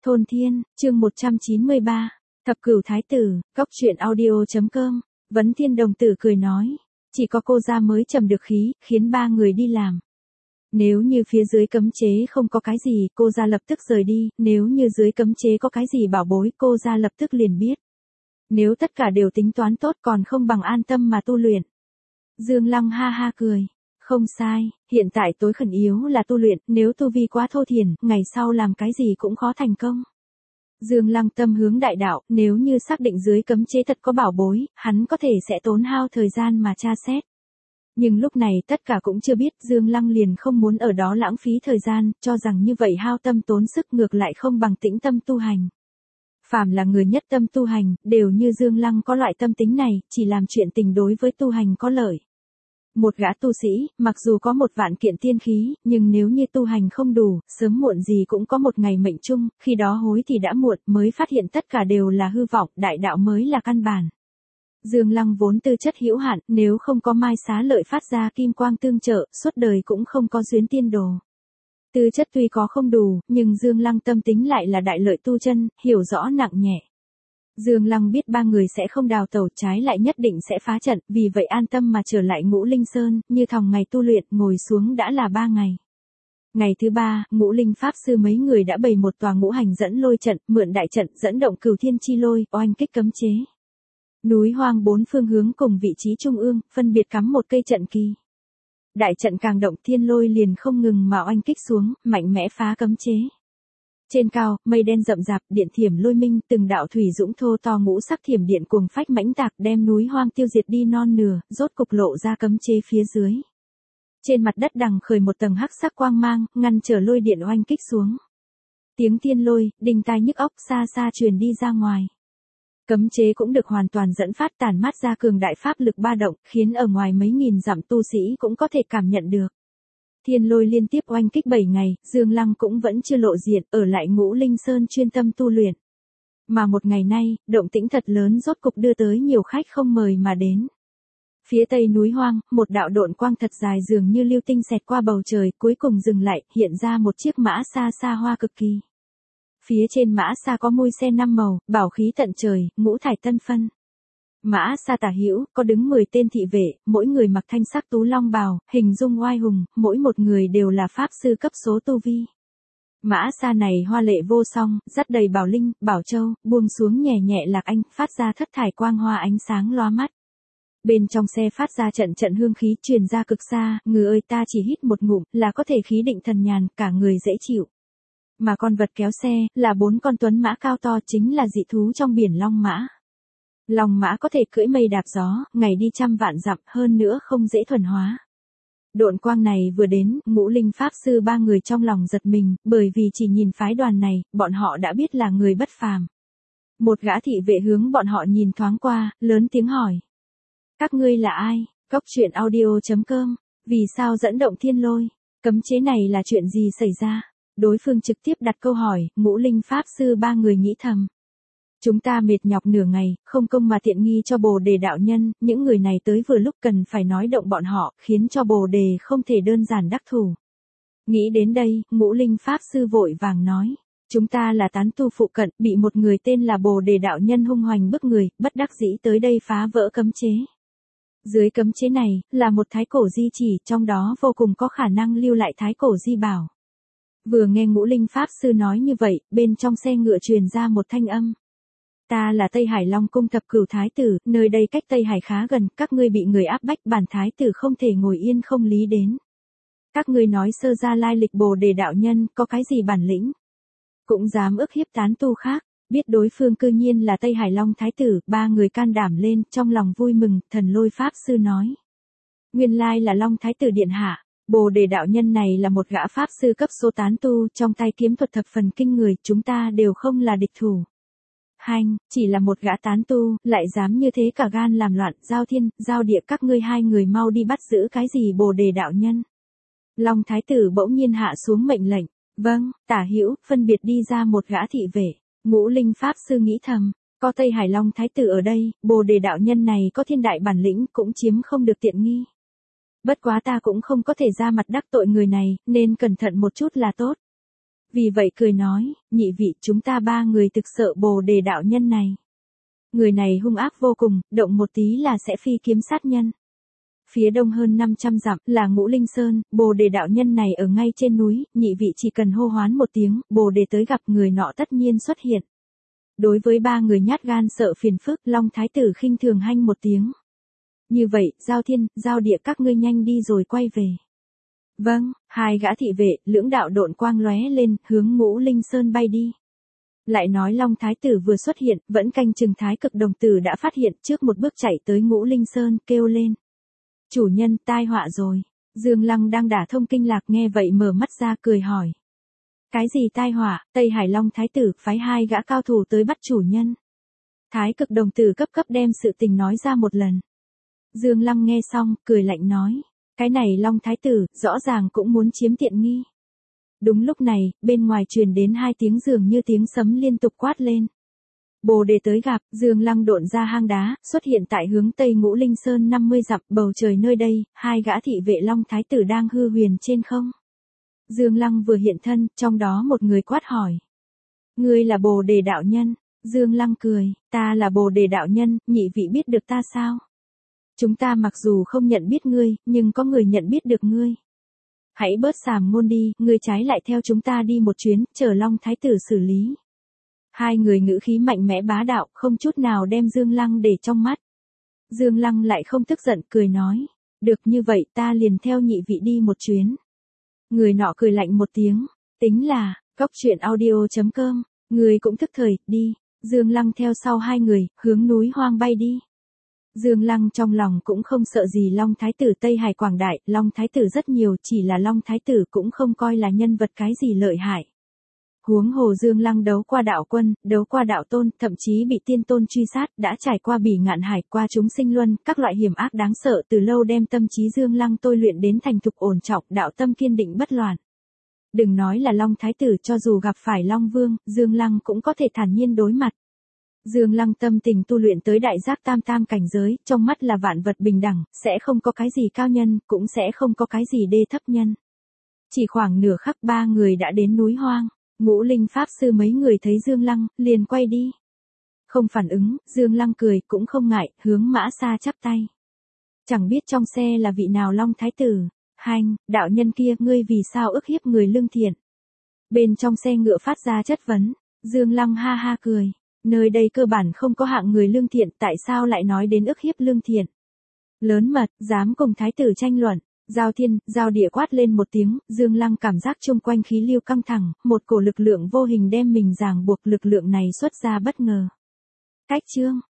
Thôn Thiên, chương 193, Thập Cửu Thái Tử, Cốc truyện audio.com, Vấn Thiên đồng tử cười nói, chỉ có cô ra mới trầm được khí, khiến ba người đi làm. Nếu như phía dưới cấm chế không có cái gì, cô ra lập tức rời đi, nếu như dưới cấm chế có cái gì bảo bối, cô ra lập tức liền biết. Nếu tất cả đều tính toán tốt còn không bằng an tâm mà tu luyện. Dương Lăng ha ha cười. Không sai, hiện tại tối khẩn yếu là tu luyện, nếu tu vi quá thô thiển, ngày sau làm cái gì cũng khó thành công. Dương Lăng tâm hướng đại đạo, nếu như xác định dưới cấm chế thật có bảo bối, hắn có thể sẽ tốn hao thời gian mà tra xét. Nhưng lúc này tất cả cũng chưa biết, Dương Lăng liền không muốn ở đó lãng phí thời gian, cho rằng như vậy hao tâm tốn sức ngược lại không bằng tĩnh tâm tu hành. Phàm là người nhất tâm tu hành, đều như Dương Lăng có loại tâm tính này, chỉ làm chuyện tình đối với tu hành có lợi. Một gã tu sĩ, mặc dù có 1.000 kiện tiên khí, nhưng nếu như tu hành không đủ, sớm muộn gì cũng có một ngày mệnh chung, khi đó hối thì đã muộn, mới phát hiện tất cả đều là hư vọng, đại đạo mới là căn bản. Dương Lăng vốn tư chất hữu hạn, nếu không có Mai Xá Lợi phát ra kim quang tương trợ, suốt đời cũng không có duyên tiên đồ. Tư chất tuy có không đủ, nhưng Dương Lăng tâm tính lại là đại lợi tu chân, hiểu rõ nặng nhẹ. Dương Lăng biết ba người sẽ không đào tẩu, trái lại nhất định sẽ phá trận, vì vậy an tâm mà trở lại Ngũ Linh Sơn, như thòng ngày tu luyện, ngồi xuống đã là 3 ngày. Ngày thứ 3, Ngũ Linh Pháp Sư mấy người đã bày một tòa ngũ hành dẫn lôi trận, mượn đại trận dẫn động cửu thiên chi lôi, oanh kích cấm chế. Núi hoang 4 phương hướng cùng vị trí trung ương, phân biệt cắm một cây trận kỳ. Đại trận càng động thiên lôi liền không ngừng mà oanh kích xuống, mạnh mẽ phá cấm chế. Trên cao, mây đen rậm rạp, điện thiểm lôi minh, từng đạo thủy dũng thô to ngũ sắc thiểm điện cuồng phách mãnh tạc đem núi hoang tiêu diệt đi non nửa, rốt cục lộ ra cấm chế phía dưới. Trên mặt đất đằng khởi một tầng hắc sắc quang mang, ngăn trở lôi điện oanh kích xuống. Tiếng thiên lôi, đinh tai nhức óc xa xa truyền đi ra ngoài. Cấm chế cũng được hoàn toàn dẫn phát tản mát ra cường đại pháp lực ba động, khiến ở ngoài mấy nghìn dặm tu sĩ cũng có thể cảm nhận được. Thiên lôi liên tiếp oanh kích 7 ngày, Dương Lăng cũng vẫn chưa lộ diện, ở lại Ngũ Linh Sơn chuyên tâm tu luyện. Mà một ngày nay, động tĩnh thật lớn rốt cục đưa tới nhiều khách không mời mà đến. Phía tây núi hoang, một đạo độn quang thật dài dường như lưu tinh xẹt qua bầu trời, cuối cùng dừng lại, hiện ra một chiếc mã xa xa hoa cực kỳ. Phía trên mã xa có môi xe 5 màu, bảo khí tận trời, ngũ thải tân phân. Mã xa tả hữu, có đứng 10 tên thị vệ, mỗi người mặc thanh sắc tú long bào, hình dung oai hùng, mỗi một người đều là pháp sư cấp số tu vi. Mã xa này hoa lệ vô song, dắt đầy bảo linh, bảo châu, buông xuống nhẹ nhẹ lạc anh, phát ra thất thải quang hoa ánh sáng lóa mắt. Bên trong xe phát ra trận trận hương khí truyền ra cực xa, người ơi ta chỉ hít một ngụm, là có thể khí định thần nhàn, cả người dễ chịu. Mà con vật kéo xe, là 4 con tuấn mã cao to chính là dị thú trong biển long mã. Long mã có thể cưỡi mây đạp gió, ngày đi trăm vạn dặm, hơn nữa không dễ thuần hóa. Độn quang này vừa đến, Ngũ Linh Pháp Sư ba người trong lòng giật mình, bởi vì chỉ nhìn phái đoàn này, bọn họ đã biết là người bất phàm. Một gã thị vệ hướng bọn họ nhìn thoáng qua, lớn tiếng hỏi. Các ngươi là ai? Cốc truyện audio.com, vì sao dẫn động thiên lôi? Cấm chế này là chuyện gì xảy ra? Đối phương trực tiếp đặt câu hỏi, Ngũ Linh Pháp Sư ba người nghĩ thầm. Chúng ta mệt nhọc nửa ngày, không công mà tiện nghi cho Bồ Đề đạo nhân, những người này tới vừa lúc cần phải nói động bọn họ, khiến cho Bồ Đề không thể đơn giản đắc thủ. Nghĩ đến đây, Ngũ Linh Pháp Sư vội vàng nói, chúng ta là tán tu phụ cận, bị một người tên là Bồ Đề đạo nhân hung hoành bức người, bất đắc dĩ tới đây phá vỡ cấm chế. Dưới cấm chế này, là một thái cổ di chỉ, trong đó vô cùng có khả năng lưu lại thái cổ di bảo. Vừa nghe Ngũ Linh Pháp Sư nói như vậy, bên trong xe ngựa truyền ra một thanh âm. Ta là Tây Hải Long Cung Thập Cửu Thái Tử, nơi đây cách Tây Hải khá gần, các ngươi bị người áp bách, bản Thái Tử không thể ngồi yên không lý đến. Các ngươi nói sơ ra lai lịch Bồ Đề đạo nhân, có cái gì bản lĩnh? Cũng dám ức hiếp tán tu khác, biết đối phương cư nhiên là Tây Hải Long Thái Tử, ba người can đảm lên, trong lòng vui mừng, Thần Lôi Pháp Sư nói. Nguyên lai là Long Thái Tử điện hạ. Bồ Đề đạo nhân này là một gã pháp sư cấp số tán tu, trong tay kiếm thuật thập phần kinh người, chúng ta đều không là địch thủ. Hanh, chỉ là một gã tán tu, lại dám như thế cả gan làm loạn, giao thiên, giao địa các ngươi hai người mau đi bắt giữ cái gì Bồ Đề đạo nhân. Long Thái Tử bỗng nhiên hạ xuống mệnh lệnh, vâng, tả hữu, phân biệt đi ra một gã thị vệ, Ngũ Linh Pháp Sư nghĩ thầm, có Tây Hải Long Thái Tử ở đây, Bồ Đề đạo nhân này có thiên đại bản lĩnh cũng chiếm không được tiện nghi. Bất quá ta cũng không có thể ra mặt đắc tội người này, nên cẩn thận một chút là tốt. Vì vậy cười nói, nhị vị chúng ta ba người thực sợ Bồ Đề đạo nhân này. Người này hung ác vô cùng, động một tí là sẽ phi kiếm sát nhân. Phía đông hơn 500 dặm là Ngũ Linh Sơn, Bồ Đề đạo nhân này ở ngay trên núi, nhị vị chỉ cần hô hoán một tiếng, Bồ Đề tới gặp người nọ tất nhiên xuất hiện. Đối với ba người nhát gan sợ phiền phức, Long Thái tử khinh thường hanh một tiếng. Như vậy, Giao Thiên, Giao Địa các ngươi nhanh đi rồi quay về. Vâng, hai gã thị vệ, lưỡng đạo độn quang lóe lên, hướng Ngũ Linh Sơn bay đi. Lại nói Long Thái tử vừa xuất hiện, vẫn canh chừng Thái Cực đồng tử đã phát hiện trước một bước chạy tới Ngũ Linh Sơn, kêu lên. Chủ nhân, tai họa rồi. Dương Lăng đang đả thông kinh lạc nghe vậy mở mắt ra cười hỏi. Cái gì tai họa? Tây Hải Long Thái tử phái hai gã cao thủ tới bắt chủ nhân. Thái Cực đồng tử cấp đem sự tình nói ra một lần. Dương Lăng nghe xong, cười lạnh nói. Cái này Long Thái tử, rõ ràng cũng muốn chiếm tiện nghi. Đúng lúc này, bên ngoài truyền đến hai tiếng dường như tiếng sấm liên tục quát lên. Bồ Đề tới gặp, Dương Lăng độn ra hang đá, xuất hiện tại hướng Tây Ngũ Linh Sơn 50 dặm, bầu trời nơi đây, hai gã thị vệ Long Thái tử đang hư huyền trên không. Dương Lăng vừa hiện thân, trong đó một người quát hỏi. Ngươi là Bồ Đề đạo nhân? Dương Lăng cười, ta là Bồ Đề đạo nhân, nhị vị biết được ta sao? Chúng ta mặc dù không nhận biết ngươi, nhưng có người nhận biết được ngươi. Hãy bớt sàm ngôn đi, ngươi trái lại theo chúng ta đi một chuyến, chờ Long Thái tử xử lý. Hai người ngữ khí mạnh mẽ bá đạo, không chút nào đem Dương Lăng để trong mắt. Dương Lăng lại không tức giận, cười nói. Được như vậy ta liền theo nhị vị đi một chuyến. Người nọ cười lạnh một tiếng. Tính là, goctruyện.audio.com, người cũng thức thời, đi. Dương Lăng theo sau hai người, hướng núi hoang bay đi. Dương Lăng trong lòng cũng không sợ gì Long Thái tử Tây Hải quảng đại, Long Thái tử rất nhiều, chỉ là Long Thái tử cũng không coi là nhân vật cái gì lợi hại. Huống hồ Dương Lăng đấu qua đạo quân, đấu qua đạo tôn, thậm chí bị tiên tôn truy sát, đã trải qua bỉ ngạn hải, qua chúng sinh luân, các loại hiểm ác đáng sợ, từ lâu đem tâm trí Dương Lăng tôi luyện đến thành thục ổn trọng, đạo tâm kiên định bất loạn. Đừng nói là Long Thái tử, cho dù gặp phải Long Vương, Dương Lăng cũng có thể thản nhiên đối mặt. Dương Lăng tâm tình tu luyện tới đại giác tam cảnh giới, trong mắt là vạn vật bình đẳng, sẽ không có cái gì cao nhân, cũng sẽ không có cái gì đê thấp nhân. Chỉ khoảng nửa khắc ba người đã đến núi hoang. Ngũ Linh Pháp Sư mấy người thấy Dương Lăng, liền quay đi. Không phản ứng, Dương Lăng cười, cũng không ngại, hướng Mã Sa chắp tay. Chẳng biết trong xe là vị nào Long Thái tử. Hành, đạo nhân kia, ngươi vì sao ức hiếp người lương thiện? Bên trong xe ngựa phát ra chất vấn. Dương Lăng ha ha cười. Nơi đây cơ bản không có hạng người lương thiện, tại sao lại nói đến ức hiếp lương thiện? Lớn mật, dám cùng Thái tử tranh luận. Giao Thiên, Giao Địa quát lên một tiếng, Dương Lăng cảm giác chung quanh khí lưu căng thẳng, một cổ lực lượng vô hình đem mình ràng buộc, lực lượng này xuất ra bất ngờ. Cách chương